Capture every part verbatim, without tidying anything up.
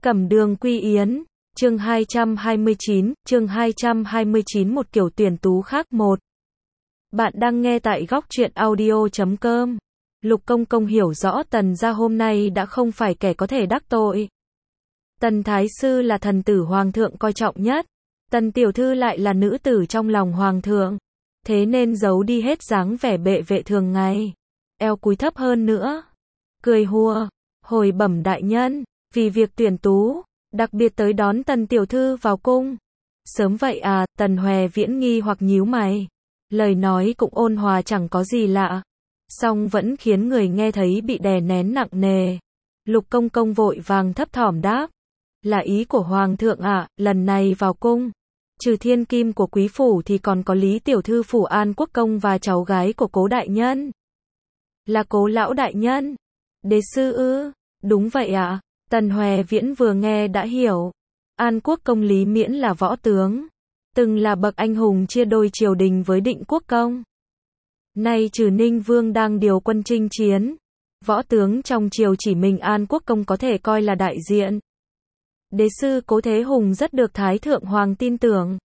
Cẩm đường quy yến, chương hai trăm hai mươi chín, chương hai trăm hai mươi chín một kiểu tuyển tú khác một. Bạn đang nghe tại góc truyện audio chấm com. Lục Công Công hiểu rõ Tần gia hôm nay đã không phải kẻ có thể đắc tội. Tần Thái Sư là thần tử Hoàng thượng coi trọng nhất. Tần Tiểu Thư lại là nữ tử trong lòng Hoàng thượng. Thế nên giấu đi hết dáng vẻ bệ vệ thường ngày. Eo cúi thấp hơn nữa. Cười hùa, hồi bẩm đại nhân, vì việc tuyển tú, đặc biệt tới đón Tần Tiểu Thư vào cung. Sớm vậy à, Tần Hòe Viễn nghi hoặc nhíu mày. Lời nói cũng ôn hòa chẳng có gì lạ. Song vẫn khiến người nghe thấy bị đè nén nặng nề. Lục Công Công vội vàng thấp thỏm đáp. Là ý của Hoàng thượng ạ, à, lần này vào cung. Trừ thiên kim của quý phủ thì còn có Lý Tiểu Thư phủ An Quốc Công và cháu gái của Cố đại nhân. Là Cố lão đại nhân. Đế sư ư? Đúng vậy ạ. À. Tần Hòe Viễn vừa nghe đã hiểu. An Quốc Công Lý Miễn là võ tướng. Từng là bậc anh hùng chia đôi triều đình với Định Quốc Công. Nay trừ Ninh Vương đang điều quân chinh chiến. Võ tướng trong triều chỉ mình An Quốc Công có thể coi là đại diện. Đế sư Cố Thế Hùng rất được Thái Thượng Hoàng tin tưởng.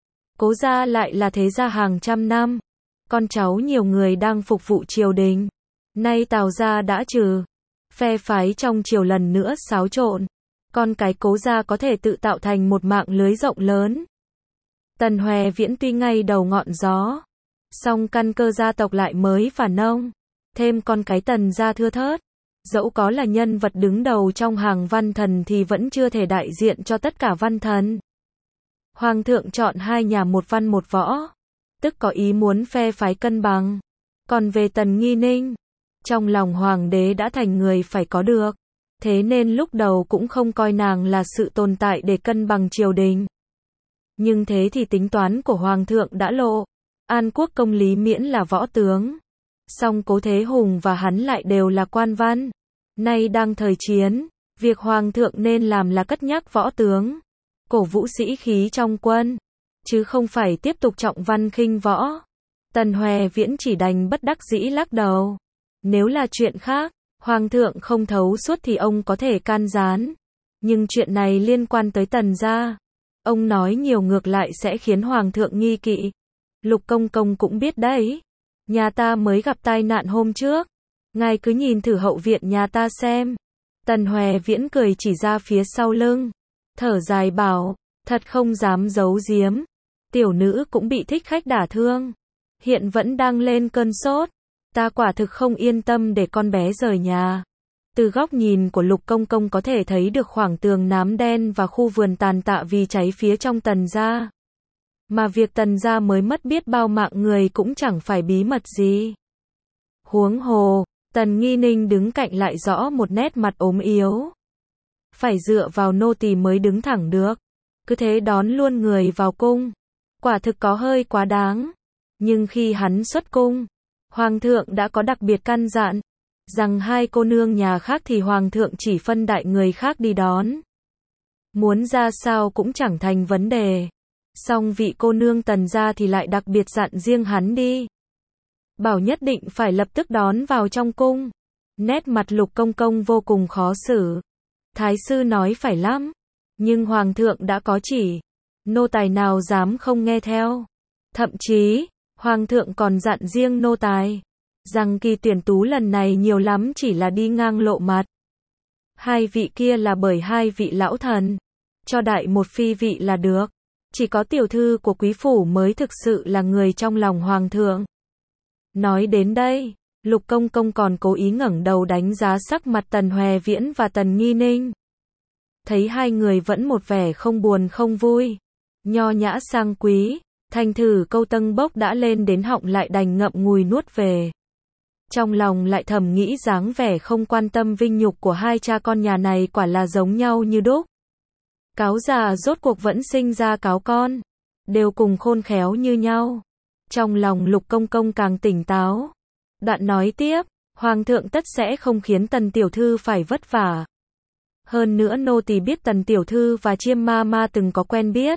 Cố gia lại là thế gia hàng trăm năm. Con cháu nhiều người đang phục vụ triều đình. Nay Tào gia đã trừ. Phe phái trong triều lần nữa xáo trộn. Con cái Cố gia có thể tự tạo thành một mạng lưới rộng lớn. Tần Hòe Viễn tuy ngay đầu ngọn gió. Song căn cơ gia tộc lại mới và nông. Thêm con cái Tần gia thưa thớt. Dẫu có là nhân vật đứng đầu trong hàng văn thần thì vẫn chưa thể đại diện cho tất cả văn thần. Hoàng thượng chọn hai nhà một văn một võ. Tức có ý muốn phe phái cân bằng. Còn về Tần Nghi Ninh, trong lòng hoàng đế đã thành người phải có được. Thế nên lúc đầu cũng không coi nàng là sự tồn tại để cân bằng triều đình. Nhưng thế thì tính toán của hoàng thượng đã lộ. An Quốc Công Lý Miễn là võ tướng. Song Cố Thế Hùng và hắn lại đều là quan văn. Nay đang thời chiến, việc hoàng thượng nên làm là cất nhắc võ tướng, cổ vũ sĩ khí trong quân, chứ không phải tiếp tục trọng văn khinh võ. Tần Hòe Viễn chỉ đành bất đắc dĩ lắc đầu. Nếu là chuyện khác, hoàng thượng không thấu suốt thì ông có thể can gián. Nhưng chuyện này liên quan tới Tần gia. Ông nói nhiều ngược lại sẽ khiến hoàng thượng nghi kỵ. Lục Công Công cũng biết đấy. Nhà ta mới gặp tai nạn hôm trước. Ngài cứ nhìn thử hậu viện nhà ta xem. Tần Hòe Viễn cười chỉ ra phía sau lưng. Thở dài bảo, thật không dám giấu giếm. Tiểu nữ cũng bị thích khách đả thương. Hiện vẫn đang lên cơn sốt. Ta quả thực không yên tâm để con bé rời nhà. Từ góc nhìn của Lục Công Công có thể thấy được khoảng tường nám đen và khu vườn tàn tạ vì cháy phía trong Tần gia. Mà việc Tần gia mới mất biết bao mạng người cũng chẳng phải bí mật gì. Huống hồ, Tần Nghi Ninh đứng cạnh lại rõ một nét mặt ốm yếu. Phải dựa vào nô tỳ mới đứng thẳng được. Cứ thế đón luôn người vào cung. Quả thực có hơi quá đáng. Nhưng khi hắn xuất cung, Hoàng thượng đã có đặc biệt căn dặn. Rằng hai cô nương nhà khác thì Hoàng thượng chỉ phân đại người khác đi đón. Muốn ra sao cũng chẳng thành vấn đề. Song vị cô nương Tần gia thì lại đặc biệt dặn riêng hắn đi. Bảo nhất định phải lập tức đón vào trong cung. Nét mặt Lục Công Công vô cùng khó xử. Thái sư nói phải lắm. Nhưng Hoàng thượng đã có chỉ. Nô tài nào dám không nghe theo. Thậm chí, Hoàng thượng còn dặn riêng nô tài. Rằng kỳ tuyển tú lần này nhiều lắm chỉ là đi ngang lộ mặt. Hai vị kia là bởi hai vị lão thần. Cho đại một phi vị là được. Chỉ có tiểu thư của quý phủ mới thực sự là người trong lòng Hoàng thượng. Nói đến đây, Lục Công Công còn cố ý ngẩng đầu đánh giá sắc mặt Tần Hòe Viễn và Tần Nghi Ninh. Thấy hai người vẫn một vẻ không buồn không vui. Nho nhã sang quý, thành thử câu tâng bốc đã lên đến họng lại đành ngậm ngùi nuốt về. Trong lòng lại thầm nghĩ dáng vẻ không quan tâm vinh nhục của hai cha con nhà này quả là giống nhau như đúc. Cáo già rốt cuộc vẫn sinh ra cáo con. Đều cùng khôn khéo như nhau. Trong lòng Lục Công Công càng tỉnh táo. Đoạn nói tiếp, Hoàng thượng tất sẽ không khiến Tần Tiểu Thư phải vất vả. Hơn nữa nô tỳ biết Tần Tiểu Thư và Chiêm ma ma từng có quen biết.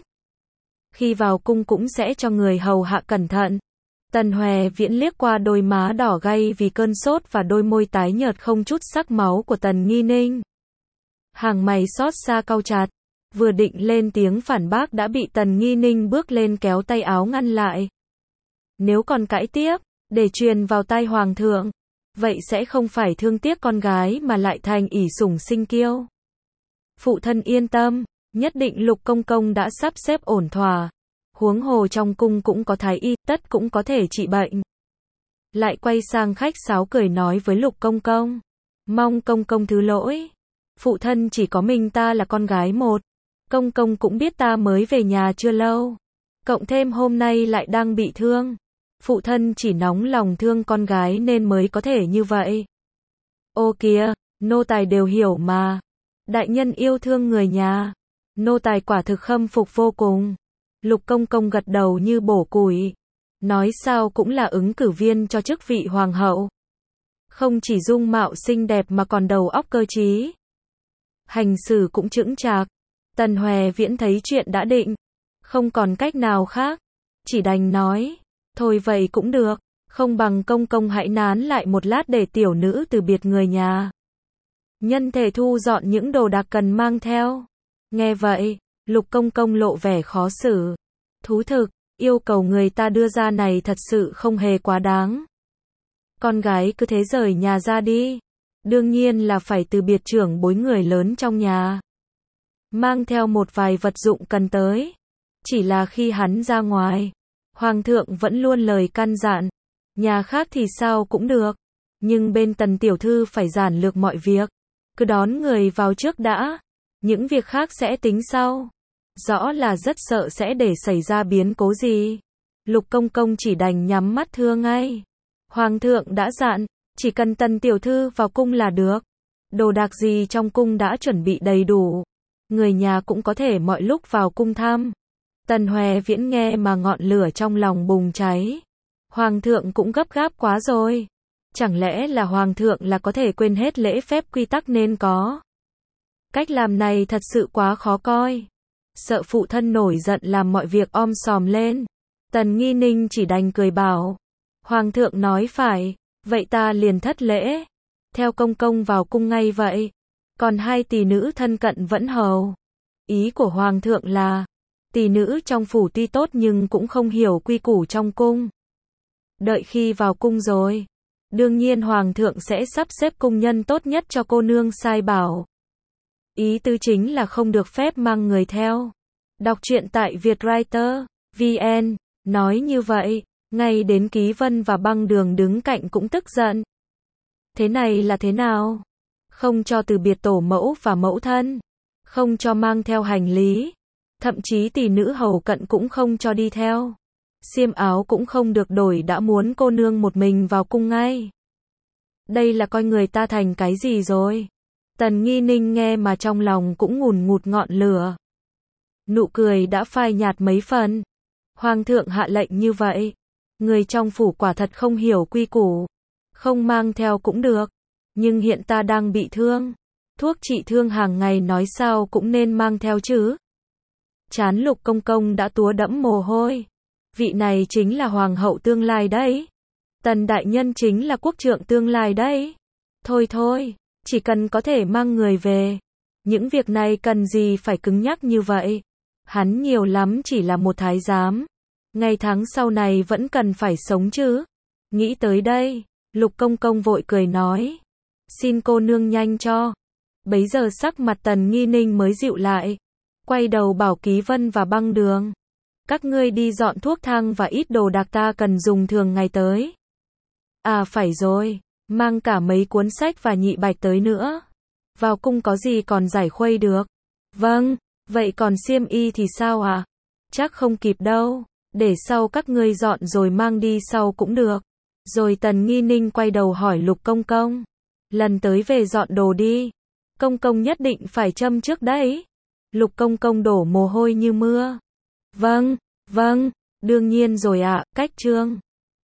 Khi vào cung cũng sẽ cho người hầu hạ cẩn thận. Tần Hòe Viễn liếc qua đôi má đỏ gay vì cơn sốt và đôi môi tái nhợt không chút sắc máu của Tần Nghi Ninh. Hàng mày xót xa cau chặt, vừa định lên tiếng phản bác đã bị Tần Nghi Ninh bước lên kéo tay áo ngăn lại. Nếu còn cãi tiếp, để truyền vào tai hoàng thượng, vậy sẽ không phải thương tiếc con gái mà lại thành ỷ sủng sinh kiêu. Phụ thân yên tâm, nhất định Lục công công đã sắp xếp ổn thỏa. Huống hồ trong cung cũng có thái y, tất cũng có thể trị bệnh. Lại quay sang khách sáo cười nói với Lục công công, mong công công thứ lỗi. Phụ thân chỉ có mình ta là con gái một. Công công cũng biết ta mới về nhà chưa lâu. Cộng thêm hôm nay lại đang bị thương. Phụ thân chỉ nóng lòng thương con gái nên mới có thể như vậy. Ô kìa, nô tài đều hiểu mà. Đại nhân yêu thương người nhà. Nô tài quả thực khâm phục vô cùng. Lục công công gật đầu như bổ củi. Nói sao cũng là ứng cử viên cho chức vị hoàng hậu. Không chỉ dung mạo xinh đẹp mà còn đầu óc cơ trí. Hành xử cũng chững chạc. Tần Hoè Viễn thấy chuyện đã định. Không còn cách nào khác. Chỉ đành nói. Thôi vậy cũng được. Không bằng công công hãy nán lại một lát để tiểu nữ từ biệt người nhà. Nhân thể thu dọn những đồ đạc cần mang theo. Nghe vậy, Lục công công lộ vẻ khó xử. Thú thực, yêu cầu người ta đưa ra này thật sự không hề quá đáng. Con gái cứ thế rời nhà ra đi. Đương nhiên là phải từ biệt trưởng bối người lớn trong nhà. Mang theo một vài vật dụng cần tới. Chỉ là khi hắn ra ngoài, Hoàng thượng vẫn luôn lời căn dặn. Nhà khác thì sao cũng được. Nhưng bên Tần tiểu thư phải giản lược mọi việc. Cứ đón người vào trước đã. Những việc khác sẽ tính sau. Rõ là rất sợ sẽ để xảy ra biến cố gì. Lục công công chỉ đành nhắm mắt thưa ngay. Hoàng thượng đã dặn, chỉ cần Tần tiểu thư vào cung là được. Đồ đạc gì trong cung đã chuẩn bị đầy đủ. Người nhà cũng có thể mọi lúc vào cung thăm. Tần Hoè Viễn nghe mà ngọn lửa trong lòng bùng cháy. Hoàng thượng cũng gấp gáp quá rồi. Chẳng lẽ là hoàng thượng là có thể quên hết lễ phép quy tắc nên có. Cách làm này thật sự quá khó coi. Sợ phụ thân nổi giận làm mọi việc om sòm lên. Tần Nghi Ninh chỉ đành cười bảo. Hoàng thượng nói phải, vậy ta liền thất lễ. Theo công công vào cung ngay vậy. Còn hai tỷ nữ thân cận vẫn hầu. Ý của hoàng thượng là, tỷ nữ trong phủ tuy tốt nhưng cũng không hiểu quy củ trong cung. Đợi khi vào cung rồi, đương nhiên hoàng thượng sẽ sắp xếp cung nhân tốt nhất cho cô nương sai bảo. Ý tứ chính là không được phép mang người theo. Đọc truyện tại Vietwriter chấm vn, nói như vậy, ngay đến Ký Vân và Băng Đường đứng cạnh cũng tức giận. Thế này là thế nào? Không cho từ biệt tổ mẫu và mẫu thân, không cho mang theo hành lý, thậm chí tỷ nữ hầu cận cũng không cho đi theo. Xiêm áo cũng không được đổi đã muốn cô nương một mình vào cung ngay. Đây là coi người ta thành cái gì rồi? Tần Nghi Ninh nghe mà trong lòng cũng ngùn ngụt ngọn lửa. Nụ cười đã phai nhạt mấy phần. Hoàng thượng hạ lệnh như vậy. Người trong phủ quả thật không hiểu quy củ. Không mang theo cũng được. Nhưng hiện ta đang bị thương. Thuốc trị thương hàng ngày nói sao cũng nên mang theo chứ. Trán Lục công công đã túa đẫm mồ hôi. Vị này chính là hoàng hậu tương lai đấy. Tần đại nhân chính là quốc trượng tương lai đấy. Thôi thôi, chỉ cần có thể mang người về. Những việc này cần gì phải cứng nhắc như vậy. Hắn nhiều lắm chỉ là một thái giám. Ngày tháng sau này vẫn cần phải sống chứ. Nghĩ tới đây, Lục công công vội cười nói. Xin cô nương nhanh cho. Bấy giờ sắc mặt Tần Nghi Ninh mới dịu lại. Quay đầu bảo Ký Vân và Băng Đường. Các ngươi đi dọn thuốc thang và ít đồ đạc ta cần dùng thường ngày tới. À phải rồi, mang cả mấy cuốn sách và nhị bạch tới nữa. Vào cung có gì còn giải khuây được. Vâng, vậy còn xiêm y thì sao ạ? À? Chắc không kịp đâu, để sau các ngươi dọn rồi mang đi sau cũng được. Rồi Tần Nghi Ninh quay đầu hỏi Lục công công. Lần tới về dọn đồ đi. Công công nhất định phải châm trước đấy. Lục công công đổ mồ hôi như mưa. Vâng, vâng, đương nhiên rồi ạ, à, cách trương.